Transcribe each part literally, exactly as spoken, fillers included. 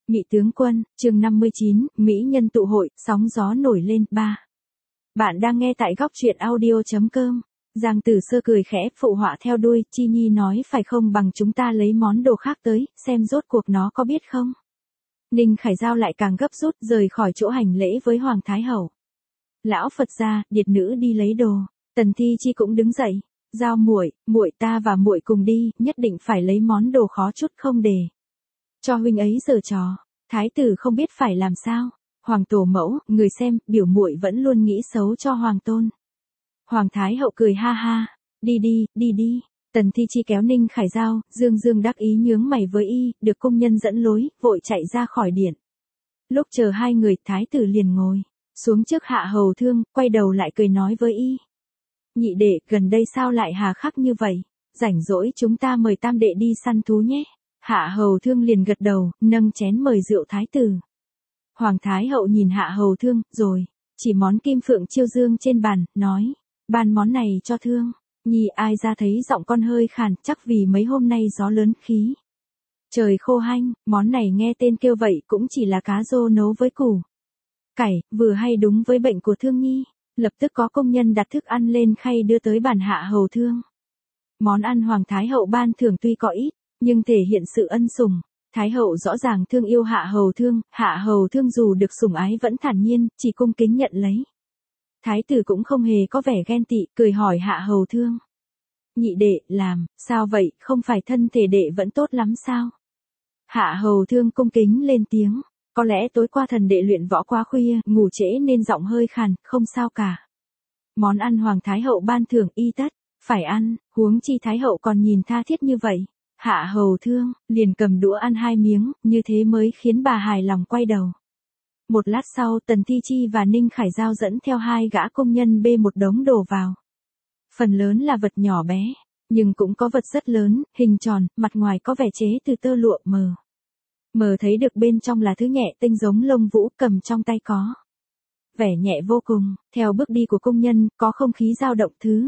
Nhị tướng quân, chương năm mươi chín, Mỹ nhân tụ hội, sóng gió nổi lên, ba. Bạn đang nghe tại góc truyện audio.com. Giang Tử Sơ cười khẽ, phụ họa theo đuôi, Chi Nhi nói phải không bằng chúng ta lấy món đồ khác tới, xem rốt cuộc nó có biết không. Ninh Khải Giao lại càng gấp rút, rời khỏi chỗ hành lễ với Hoàng Thái Hậu. Lão Phật gia, điệt nữ đi lấy đồ. Tần Thi Chi cũng đứng dậy. Giao muội, muội ta và muội cùng đi, nhất định phải lấy món đồ khó chút không để cho huynh ấy giở trò. Thái tử không biết phải làm sao. Hoàng tổ mẫu, người xem, biểu muội vẫn luôn nghĩ xấu cho hoàng tôn. Hoàng Thái Hậu cười ha ha, đi đi, đi đi. Tần Thi Chi kéo Ninh Khải Giao, dương dương đắc ý nhướng mày với y, được công nhân dẫn lối, vội chạy ra khỏi điện. Lúc chờ hai người, thái tử liền ngồi xuống trước Hạ Hầu Thương, quay đầu lại cười nói với y. Nhị đệ, gần đây sao lại hà khắc như vậy? Rảnh rỗi chúng ta mời tam đệ đi săn thú nhé. Hạ Hầu Thương liền gật đầu, nâng chén mời rượu thái tử. Hoàng Thái Hậu nhìn Hạ Hầu Thương, rồi chỉ món kim phượng chiêu dương trên bàn, nói, ban món này cho Thương Nhi. Ai ra thấy giọng con hơi khàn, chắc vì mấy hôm nay gió lớn khí trời khô hanh, món này nghe tên kêu vậy cũng chỉ là cá rô nấu với củ cải, vừa hay đúng với bệnh của Thương Nhi. Lập tức có công nhân đặt thức ăn lên khay đưa tới bàn Hạ Hầu Thương. Món ăn Hoàng Thái Hậu ban thưởng tuy có ít, nhưng thể hiện sự ân sủng. Thái Hậu rõ ràng thương yêu Hạ Hầu Thương, Hạ Hầu Thương dù được sủng ái vẫn thản nhiên, chỉ cung kính nhận lấy. Thái tử cũng không hề có vẻ ghen tị, cười hỏi Hạ Hầu Thương. Nhị đệ, làm, sao vậy, không phải thân thể đệ vẫn tốt lắm sao? Hạ Hầu Thương cung kính lên tiếng. Có lẽ tối qua thần đệ luyện võ quá khuya, ngủ trễ nên giọng hơi khàn, không sao cả. Món ăn Hoàng Thái Hậu ban thưởng y tất, phải ăn, huống chi Thái Hậu còn nhìn tha thiết như vậy. Hạ Hầu Thương, liền cầm đũa ăn hai miếng, như thế mới khiến bà hài lòng quay đầu. Một lát sau Tần Thi Chi và Ninh Khải Giao dẫn theo hai gã công nhân bê một đống đồ vào. Phần lớn là vật nhỏ bé, nhưng cũng có vật rất lớn, hình tròn, mặt ngoài có vẻ chế từ tơ lụa mờ. Mờ thấy được bên trong là thứ nhẹ tinh giống lông vũ, cầm trong tay có vẻ nhẹ vô cùng, theo bước đi của công nhân, có không khí dao động thứ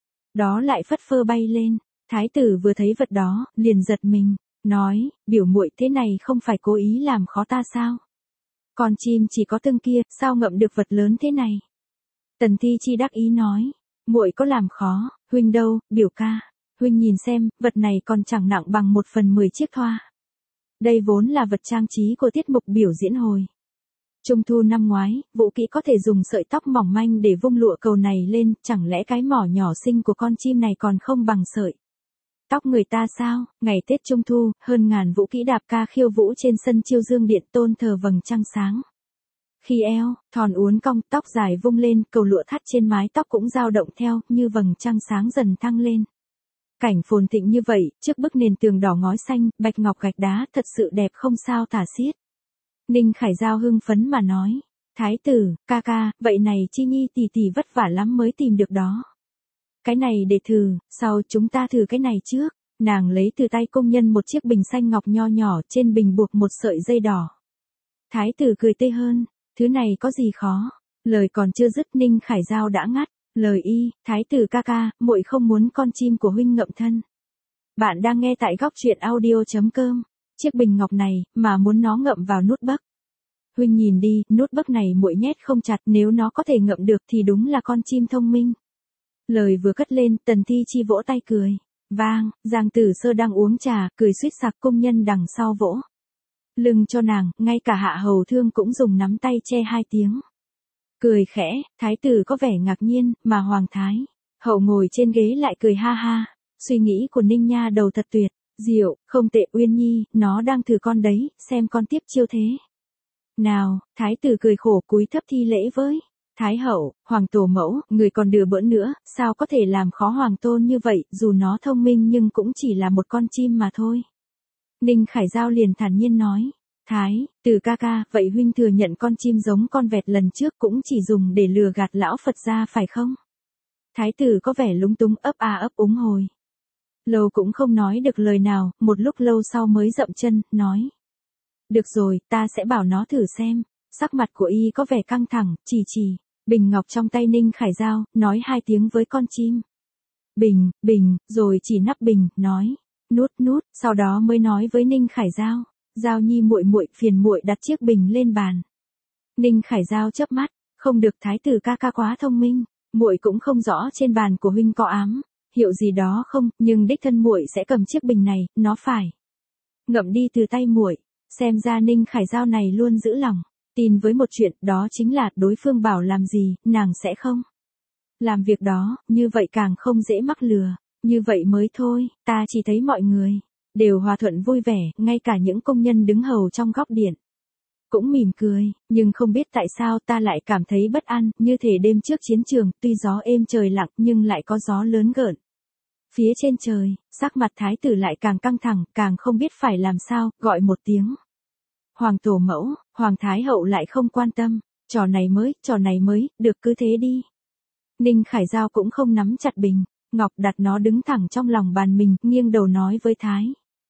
đó lại phất phơ bay lên. Thái tử vừa thấy vật đó, liền giật mình, nói, biểu muội thế này không phải cố ý làm khó ta sao? Con chim chỉ có từng kia, sao ngậm được vật lớn thế này? Tần Thi Chi đắc ý nói, muội có làm khó, huynh đâu, biểu ca, huynh nhìn xem, vật này còn chẳng nặng bằng một phần mười chiếc thoa. Đây vốn là vật trang trí của tiết mục biểu diễn hồi Trung thu năm ngoái, Vũ Kỹ có thể dùng sợi tóc mỏng manh để vung lụa cầu này lên, chẳng lẽ cái mỏ nhỏ xinh của con chim này còn không bằng sợi tóc người ta sao? Ngày Tết Trung thu, hơn ngàn Vũ Kỹ đạp ca khiêu vũ trên sân Chiêu Dương Điện tôn thờ vầng trăng sáng. Khi eo, thon uốn cong, tóc dài vung lên, cầu lụa thắt trên mái tóc cũng dao động theo, như vầng trăng sáng dần thăng lên. Cảnh phồn thịnh như vậy, trước bức nền tường đỏ ngói xanh, bạch ngọc gạch đá, thật sự đẹp không sao tả xiết. Ninh Khải Giao hưng phấn mà nói, Thái tử, ca ca, vậy này Chi Nhi tỷ tỷ vất vả lắm mới tìm được đó. Cái này để thử, sau chúng ta thử cái này trước. Nàng lấy từ tay công nhân một chiếc bình xanh ngọc nho nhỏ, trên bình buộc một sợi dây đỏ. Thái tử cười tươi hơn, thứ này có gì khó. Lời còn chưa dứt Ninh Khải Giao đã ngắt lời y, Thái tử ca ca, muội không muốn con chim của huynh ngậm thân. Bạn đang nghe tại góc truyện audio.com. Chiếc bình ngọc này, mà muốn nó ngậm vào nút bấc. Huynh nhìn đi, nút bấc này muội nhét không chặt, nếu nó có thể ngậm được thì đúng là con chim thông minh. Lời vừa cất lên, Tần Thi Chi vỗ tay cười. Vang, Giang Tử Sơ đang uống trà, cười suýt sặc, công nhân đằng sau vỗ lưng cho nàng, ngay cả Hạ Hầu Thương cũng dùng nắm tay che hai tiếng. Cười khẽ, thái tử có vẻ ngạc nhiên, mà Hoàng Thái Hậu ngồi trên ghế lại cười ha ha. Suy nghĩ của Ninh Nha đầu thật tuyệt, diệu, không tệ. Uyên Nhi, nó đang thử con đấy, xem con tiếp chiêu thế nào. Thái tử cười khổ cúi thấp thi lễ với Thái Hậu. Hoàng tổ mẫu, người còn đừa bỡn nữa, sao có thể làm khó hoàng tôn như vậy, dù nó thông minh nhưng cũng chỉ là một con chim mà thôi. Ninh Khải Giao liền thản nhiên nói, Thái tử ca ca, vậy huynh thừa nhận con chim giống con vẹt lần trước cũng chỉ dùng để lừa gạt lão Phật gia phải không? Thái tử có vẻ lúng túng, ấp a ấp úng hồi lâu cũng không nói được lời nào, một lúc lâu sau mới dậm chân, nói, được rồi, ta sẽ bảo nó thử xem. Sắc mặt của y có vẻ căng thẳng, chỉ chỉ bình ngọc trong tay Ninh Khải Giao, nói hai tiếng với con chim. Bình, bình, rồi chỉ nắp bình, nói, nút nút, sau đó mới nói với Ninh Khải Giao, Giao Nhi muội muội, phiền muội đặt chiếc bình lên bàn. Ninh Khải Giao chớp mắt, không được, thái tử ca ca quá thông minh, muội cũng không rõ trên bàn của huynh có ám hiệu gì đó không, nhưng đích thân muội sẽ cầm chiếc bình này, nó phải ngậm đi từ tay muội. Xem ra Ninh Khải Giao này luôn giữ lòng tin với một chuyện, đó chính là đối phương bảo làm gì, nàng sẽ không làm việc đó, như vậy càng không dễ mắc lừa. Như vậy mới thôi, ta chỉ thấy mọi người đều hòa thuận vui vẻ, ngay cả những công nhân đứng hầu trong góc điện cũng mỉm cười, nhưng không biết tại sao ta lại cảm thấy bất an, như thể đêm trước chiến trường, tuy gió êm trời lặng nhưng lại có gió lớn gợn. Phía trên trời, sắc mặt thái tử lại càng căng thẳng, càng không biết phải làm sao, gọi một tiếng. Hoàng tổ mẫu, Hoàng thái hậu lại không quan tâm, trò này mới, trò này mới, được cứ thế đi. Ninh Khải Giao cũng không nắm chặt bình ngọc, đặt nó đứng thẳng trong lòng bàn mình, nghiêng đầu nói với thái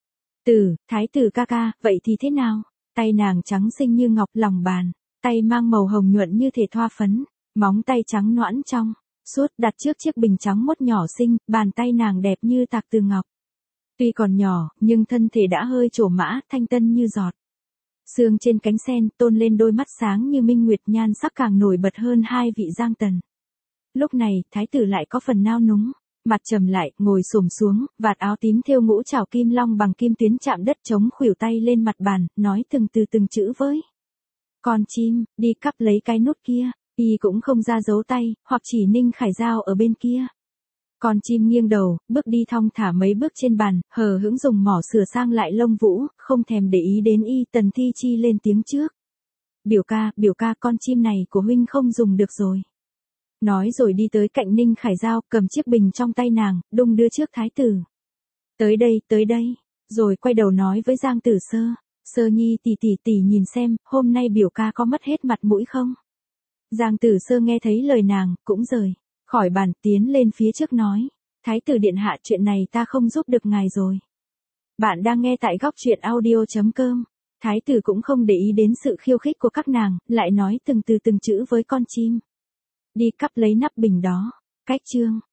tử, thái tử ca ca, vậy thì thế nào? Tay nàng trắng xinh như ngọc, lòng bàn tay mang màu hồng nhuận như thể thoa phấn, móng tay trắng nõn trong suốt đặt trước chiếc bình trắng mốt nhỏ xinh, bàn tay nàng đẹp như tạc từ ngọc. Tuy còn nhỏ, nhưng thân thể đã hơi trổ mã, thanh tân như giọt sương trên cánh sen, tôn lên đôi mắt sáng như minh nguyệt, nhan sắc càng nổi bật hơn hai vị giang tần. Lúc này, thái tử lại có phần nao núng, mặt trầm lại, ngồi xổm xuống, vạt áo tím thêu ngũ trảo kim long bằng kim tuyến chạm đất, chống khuỷu tay lên mặt bàn, nói từng từ từng chữ với con chim, đi cắp lấy cái nút kia. Y cũng không ra dấu tay, hoặc chỉ Ninh Khải Giao ở bên kia. Con chim nghiêng đầu, bước đi thong thả mấy bước trên bàn, hờ hững dùng mỏ sửa sang lại lông vũ, không thèm để ý đến y. Tần Thi Chi lên tiếng trước. Biểu ca, biểu ca, con chim này của huynh không dùng được rồi. Nói rồi đi tới cạnh Ninh Khải Giao, cầm chiếc bình trong tay nàng, đung đưa trước thái tử. Tới đây, tới đây, rồi quay đầu nói với Giang Tử Sơ. Sơ Nhi tỷ tỷ tỷ nhìn xem, hôm nay biểu ca có mất hết mặt mũi không? Giang Tử Sơ nghe thấy lời nàng, cũng rời khỏi bàn, tiến lên phía trước nói. Thái tử điện hạ, chuyện này ta không giúp được ngài rồi. Bạn đang nghe tại góc truyện audio chấm com. Thái tử cũng không để ý đến sự khiêu khích của các nàng, lại nói từng từ từng chữ với con chim. Đi cắp lấy nắp bình đó. Cách chương.